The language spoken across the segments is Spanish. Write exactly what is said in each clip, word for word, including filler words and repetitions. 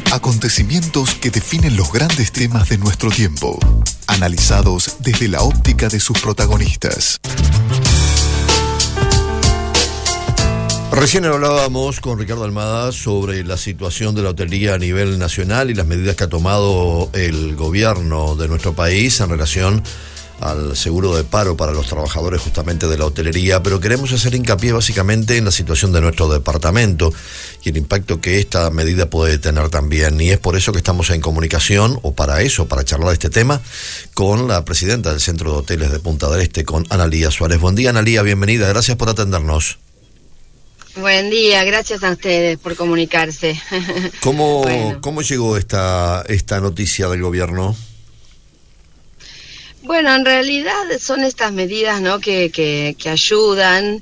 Acontecimientos que definen los grandes temas de nuestro tiempo, analizados desde la óptica de sus protagonistas. Recién hablábamos con Ricardo Almada sobre la situación de la hotelería a nivel nacional y las medidas que ha tomado el gobierno de nuestro país en relación al seguro de paro para los trabajadores justamente de la hotelería, pero queremos hacer hincapié básicamente en la situación de nuestro departamento y el impacto que esta medida puede tener también, y es por eso que estamos en comunicación, o para eso, para charlar de este tema, con la presidenta del Centro de Hoteles de Punta del Este, con Analía Suárez. Buen día, Analía, bienvenida, gracias por atendernos. Buen día, gracias a ustedes por comunicarse. ¿Cómo, bueno. ¿cómo llegó esta, esta noticia del gobierno? Bueno, en realidad son estas medidas, ¿no?, que, que, que ayudan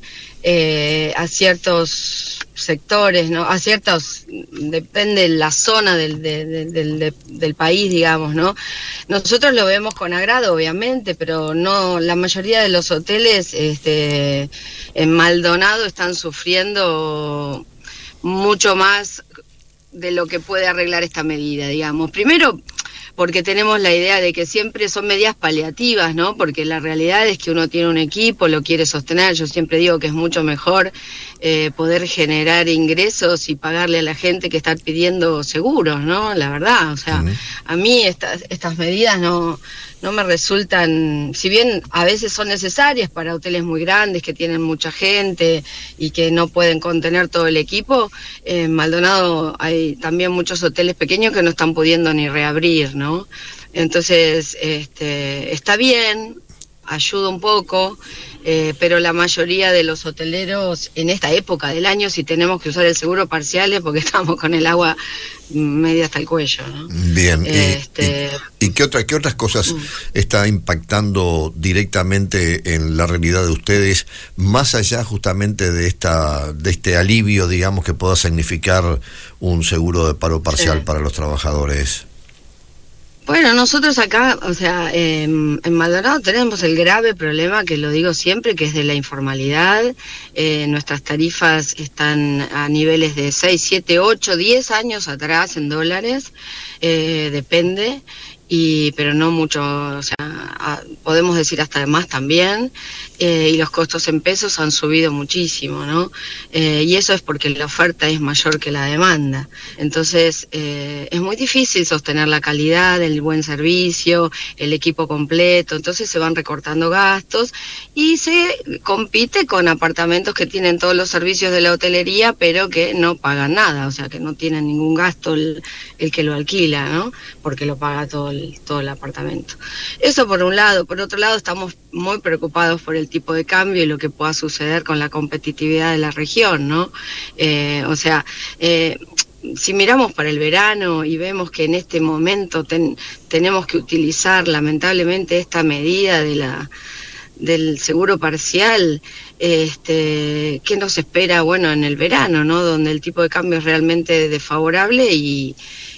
eh, a ciertos sectores, ¿no?, a ciertos, depende de la zona del, de, de, del, de, del país, digamos, ¿no? Nosotros lo vemos con agrado, obviamente, pero no, la mayoría de los hoteles este, en Maldonado están sufriendo mucho más de lo que puede arreglar esta medida, digamos. Primero, porque tenemos la idea de que siempre son medidas paliativas, ¿no? Porque la realidad es que uno tiene un equipo, lo quiere sostener. Yo siempre digo que es mucho mejor eh, poder generar ingresos y pagarle a la gente que está pidiendo seguros, ¿no? La verdad, o sea, uh-huh. a mí estas estas medidas no no me resultan, si bien a veces son necesarias para hoteles muy grandes que tienen mucha gente y que no pueden contener todo el equipo, en Maldonado hay también muchos hoteles pequeños que no están pudiendo ni reabrir, ¿no? Entonces, este, está bien, ayuda un poco, eh, pero la mayoría de los hoteleros en esta época del año, si tenemos que usar el seguro parcial es porque estamos con el agua media hasta el cuello, ¿no? Bien, este, ¿y, y, y qué, otra, qué otras cosas uh, está impactando directamente en la realidad de ustedes, más allá justamente de esta de este alivio, digamos, que pueda significar un seguro de paro parcial sí. para los trabajadores? Bueno, nosotros acá, o sea, eh, en Maldonado tenemos el grave problema, que lo digo siempre, que es de la informalidad. Eh, nuestras tarifas están a niveles de seis, siete, ocho, diez años atrás en dólares, eh, depende, y pero no mucho, o sea, a, podemos decir hasta más también, eh, y los costos en pesos han subido muchísimo, ¿no? Eh, y eso es porque la oferta es mayor que la demanda. Entonces, eh, es muy difícil sostener la calidad, el buen servicio, el equipo completo, entonces se van recortando gastos y se compite con apartamentos que tienen todos los servicios de la hotelería, pero que no pagan nada, o sea, que no tienen ningún gasto el, el que lo alquila, ¿no? Porque lo paga todo el, todo el apartamento. Eso por un lado. Por otro lado, estamos muy preocupados por el tipo de cambio y lo que pueda suceder con la competitividad de la región, ¿no? Eh, o sea, eh, si miramos para el verano y vemos que en este momento ten, tenemos que utilizar lamentablemente esta medida de la del seguro parcial, este, ¿qué nos espera? Bueno, en el verano, ¿no? Donde el tipo de cambio es realmente desfavorable y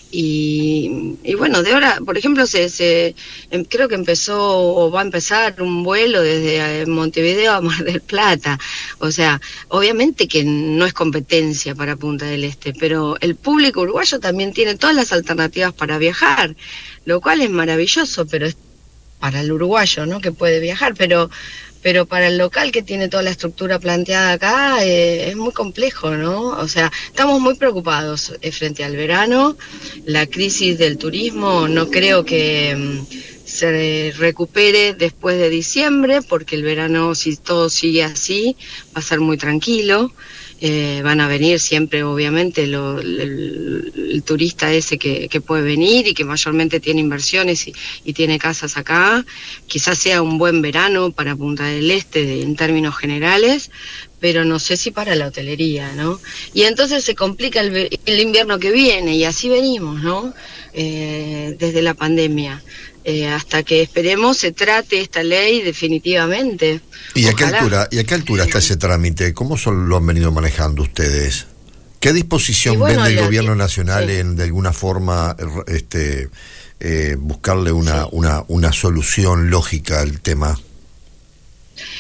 Y, y bueno, de ahora, por ejemplo, se, se creo que empezó o va a empezar un vuelo desde Montevideo a Mar del Plata. O sea, obviamente que no es competencia para Punta del Este, pero el público uruguayo también tiene todas las alternativas para viajar, lo cual es maravilloso, pero es para el uruguayo, ¿no?, que puede viajar, pero pero para el local que tiene toda la estructura planteada acá eh, es muy complejo, ¿no? O sea, estamos muy preocupados eh, frente al verano. La crisis del turismo no creo que um, se recupere después de diciembre, porque el verano, si todo sigue así, va a ser muy tranquilo. Eh, van a venir siempre, obviamente, lo, el, el turista ese que, que puede venir y que mayormente tiene inversiones y, y tiene casas acá. Quizás sea un buen verano para Punta del Este de, en términos generales, pero no sé si para la hotelería, ¿no? Y entonces se complica el, el invierno que viene y así venimos, ¿no? Eh, desde la pandemia. Eh, hasta que esperemos se trate esta ley definitivamente. ¿Y a qué altura, y a qué altura está ese trámite? ¿Cómo son, lo han venido manejando ustedes? ¿Qué disposición bueno, vende el gobierno que, nacional sí. en de alguna forma este eh, buscarle una, sí. una, una solución lógica al tema?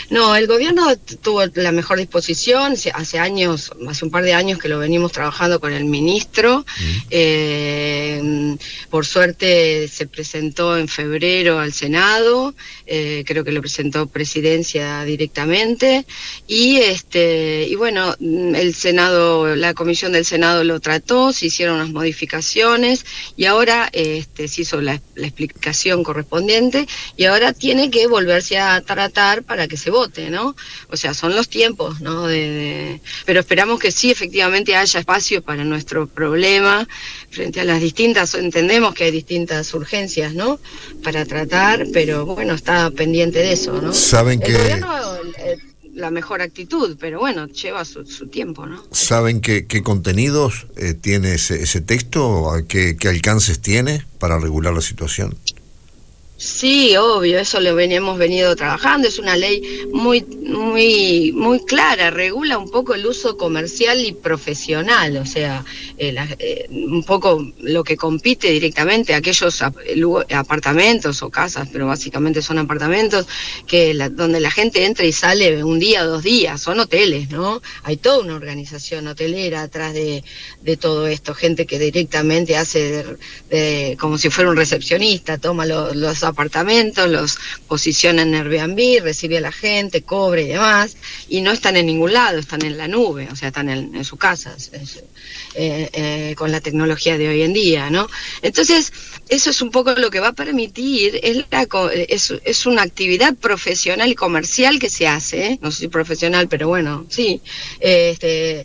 No, el gobierno tuvo la mejor disposición, hace años, hace un par de años que lo venimos trabajando con el ministro, mm. eh, por suerte se presentó en febrero al Senado, eh, creo que lo presentó Presidencia directamente, y este y bueno, el Senado, la comisión del Senado lo trató, se hicieron unas modificaciones, y ahora este, se hizo la, la explicación correspondiente, y ahora tiene que volverse a tratar para que se vote, ¿no? O sea, son los tiempos, ¿no? De, de... Pero esperamos que sí, efectivamente, haya espacio para nuestro problema, frente a las distintas, entendemos que hay distintas urgencias, ¿no? Para tratar, pero bueno, está pendiente de eso, ¿no? Saben que... El gobierno, eh, la mejor actitud, pero bueno, lleva su, su tiempo, ¿no? ¿Saben qué, qué contenidos eh, tiene ese, ese texto? ¿Qué, qué alcances tiene para regular la situación? Sí, obvio, eso lo ven, hemos venido trabajando, es una ley muy muy muy clara, regula un poco el uso comercial y profesional, o sea, eh, la, eh, un poco lo que compite directamente a aquellos ap apartamentos o casas, pero básicamente son apartamentos, que la, donde la gente entra y sale un día, dos días, son hoteles, ¿no? Hay toda una organización hotelera atrás de, de todo esto, gente que directamente hace de, de, como si fuera un recepcionista, toma lo, los apartamentos, los posiciona en Airbnb, recibe a la gente, cobra y demás, y no están en ningún lado, están en la nube, o sea, están en, en su casa, es, es, eh, eh, con la tecnología de hoy en día, ¿no? Entonces, eso es un poco lo que va a permitir, es, la, es, es una actividad profesional y comercial que se hace, ¿eh? No soy profesional, pero bueno, sí, este...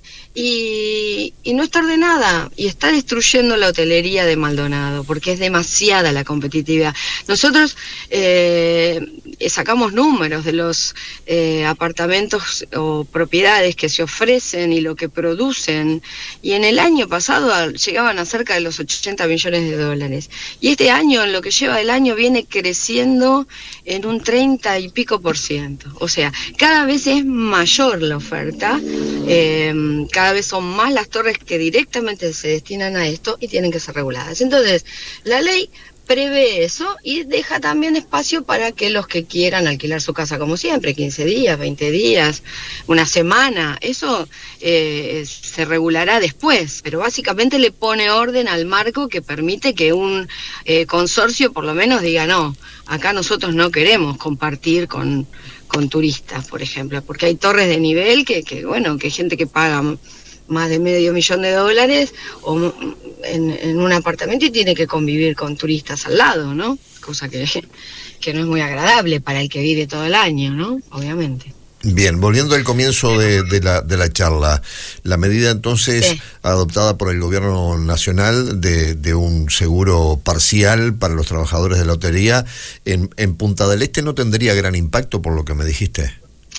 Y, y no está ordenada, y está destruyendo la hotelería de Maldonado, porque es demasiada la competitividad. Nosotros eh, sacamos números de los eh, apartamentos o propiedades que se ofrecen y lo que producen, y en el año pasado llegaban a cerca de los ochenta millones de dólares. Y este año, en lo que lleva del año, viene creciendo en un treinta y pico por ciento. O sea, cada vez es mayor la oferta, eh, cada Cada vez son más las torres que directamente se destinan a esto y tienen que ser reguladas. Entonces, la ley prevé eso y deja también espacio para que los que quieran alquilar su casa como siempre, quince días, veinte días, una semana, eso eh, se regulará después, pero básicamente le pone orden al marco que permite que un eh, consorcio por lo menos diga, no, acá nosotros no queremos compartir con... con turistas, por ejemplo, porque hay torres de nivel que, que bueno, que hay gente que paga más de medio millón de dólares o en, en un apartamento y tiene que convivir con turistas al lado, ¿no? Cosa que, que no es muy agradable para el que vive todo el año, ¿no? Obviamente. Bien, volviendo al comienzo de, de, la, de la charla, la medida entonces sí. adoptada por el gobierno nacional de, de un seguro parcial para los trabajadores de la hotelería, en, en Punta del Este no tendría gran impacto por lo que me dijiste.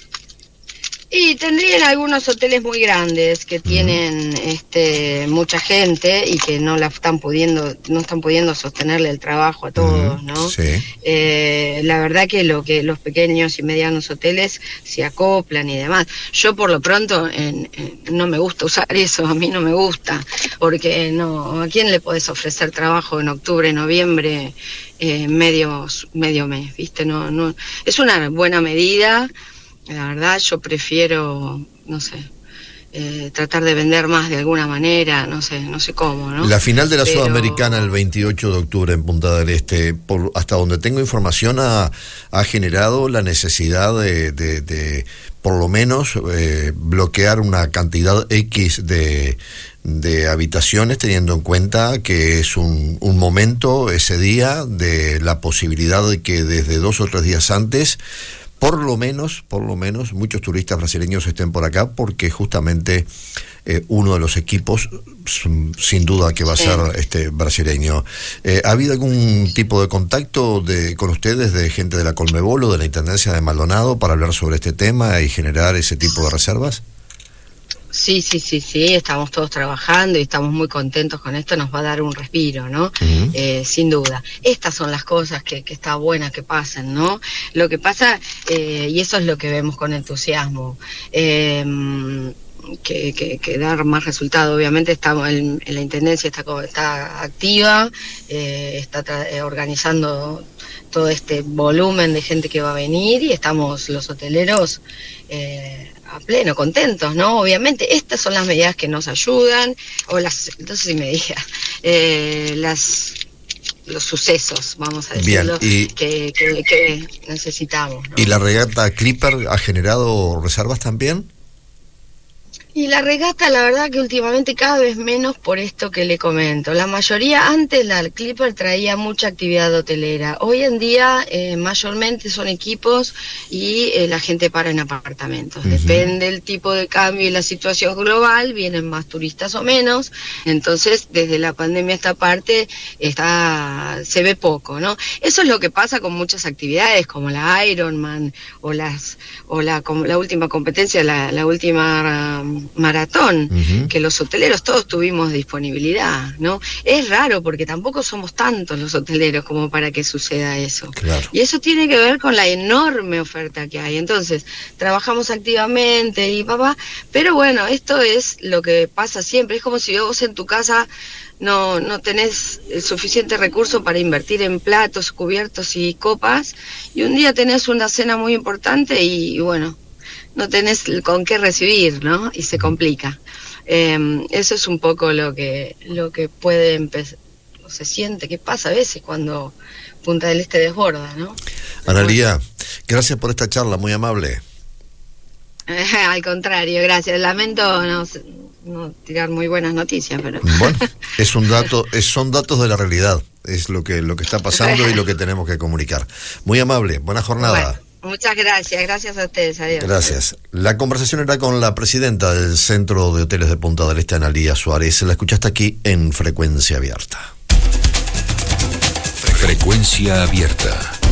Y tendrían algunos hoteles muy grandes que tienen uh-huh. este mucha gente y que no la están pudiendo no están pudiendo sostenerle el trabajo a todos, uh-huh. ¿no? Sí. Eh, la verdad que lo que los pequeños y medianos hoteles se acoplan y demás. Yo por lo pronto en, en, no me gusta usar eso, a mí no me gusta, porque no, ¿a quién le podés ofrecer trabajo en octubre, noviembre, eh, medio medio mes, viste? No, no, es una buena medida. La verdad, yo prefiero, no sé, eh, tratar de vender más de alguna manera, no sé, no sé cómo, ¿no? La final de la Pero... Sudamericana el veintiocho de octubre en Punta del Este, por, hasta donde tengo información, ha, ha generado la necesidad de, de, de por lo menos, eh, bloquear una cantidad X de, de habitaciones, teniendo en cuenta que es un, un momento, ese día, de la posibilidad de que desde dos o tres días antes... Por lo menos, por lo menos, muchos turistas brasileños estén por acá porque justamente eh, uno de los equipos, sin duda que va a ser este brasileño. Eh, ¿Ha habido algún tipo de contacto de, con ustedes de gente de la Conmebol o de la Intendencia de Maldonado para hablar sobre este tema y generar ese tipo de reservas? Sí, sí, sí, sí, estamos todos trabajando y estamos muy contentos con esto, nos va a dar un respiro, ¿no? Uh-huh. Eh, sin duda. Estas son las cosas que, que está buena que pasen, ¿no? Lo que pasa, eh, y eso es lo que vemos con entusiasmo, eh, que, que, que dar más resultado. Obviamente estamos en, en la Intendencia está, está activa, eh, está tra- eh, organizando todo este volumen de gente que va a venir y estamos los hoteleros eh, a pleno, contentos, ¿no? Obviamente estas son las medidas que nos ayudan, o las, no sé si medidas, eh, las... los sucesos, vamos a decirlo, Bien, y, que, que, que necesitamos, ¿no? ¿Y la regata Clipper ha generado reservas también? Y la regata, la verdad que últimamente cada vez menos por esto que le comento. La mayoría, antes la Clipper traía mucha actividad hotelera. Hoy en día eh, mayormente son equipos y eh, la gente para en apartamentos. Uh-huh. Depende del tipo de cambio y la situación global, vienen más turistas o menos. Entonces, desde la pandemia esta parte está se ve poco, ¿no? Eso es lo que pasa con muchas actividades como la Ironman o las o la, como la última competencia, la, la última... Um, maratón, uh-huh. que los hoteleros todos tuvimos disponibilidad, ¿no? Es raro porque tampoco somos tantos los hoteleros como para que suceda eso. Claro. Y eso tiene que ver con la enorme oferta que hay. Entonces, trabajamos activamente y papá, pero bueno, esto es lo que pasa siempre. Es como si vos en tu casa no, no tenés el suficiente recurso para invertir en platos, cubiertos y copas, y un día tenés una cena muy importante y, y bueno, no tenés con qué recibir, ¿no? Y se complica. Eh, eso es un poco lo que lo que puede empezar, o se siente que pasa a veces cuando Punta del Este desborda, ¿no? Analía, gracias por esta charla, muy amable. Al contrario, gracias. Lamento no, no tirar muy buenas noticias, pero... Bueno, es un dato, es, son datos de la realidad, es lo que, lo que está pasando y lo que tenemos que comunicar. Muy amable, buena jornada. Bueno. Muchas gracias, gracias a ustedes, adiós. Gracias. La conversación era con la presidenta del Centro de Hoteles de Punta del Este, Analía Suárez. La escuchaste aquí en Frecuencia Abierta. Frecuencia Abierta.